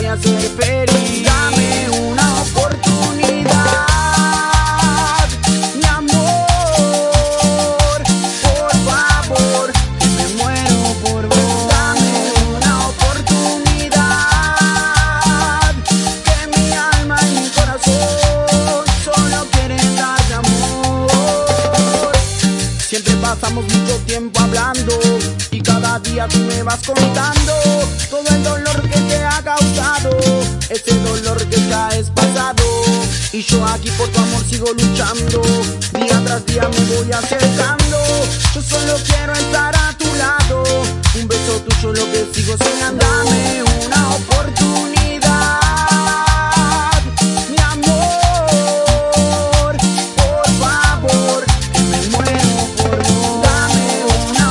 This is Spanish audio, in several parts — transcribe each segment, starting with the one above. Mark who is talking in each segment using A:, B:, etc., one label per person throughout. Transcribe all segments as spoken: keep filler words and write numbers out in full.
A: a hacer feliz. Dame una oportunidad, mi amor, por favor, que me muero por vos. Dame una oportunidad, que mi alma y mi corazón solo quieren darte amor. Siempre pasamos mucho tiempo hablando y cada día tú me vas contando todo el dolor que te ha causado, ese dolor que ya es pasado. Y yo aquí por tu amor sigo luchando, día tras día me voy acercando. Yo solo quiero estar a tu lado, un beso tuyo lo que sigo soñando. Dame una oportunidad, mi amor, por favor, que me muero por vos. Dame una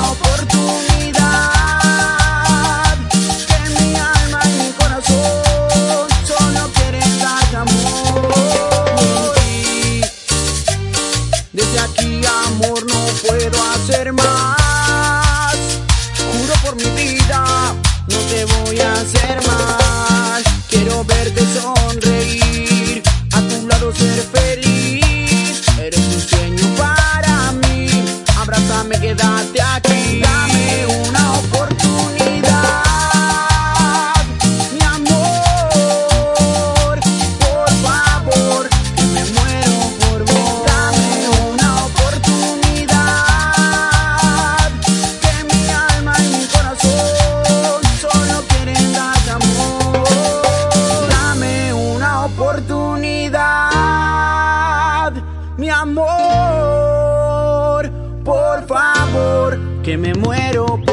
A: oportunidad, que mi alma y mi corazón solo quieren darte amor. Desde aquí, amor, no puedo hacer más. Juro por mi vida, no te voy a hacer más. Quiero verte sonreír, a tu lado ser feliz. Eres un sueño para mí, abrázame, quédate aquí. Dame una oportunidad, mi amor, por favor, que me muero por vos. Dame una oportunidad, que mi alma y mi corazón solo quieren darte amor. Dame una oportunidad, mi amor, por favor, que me muero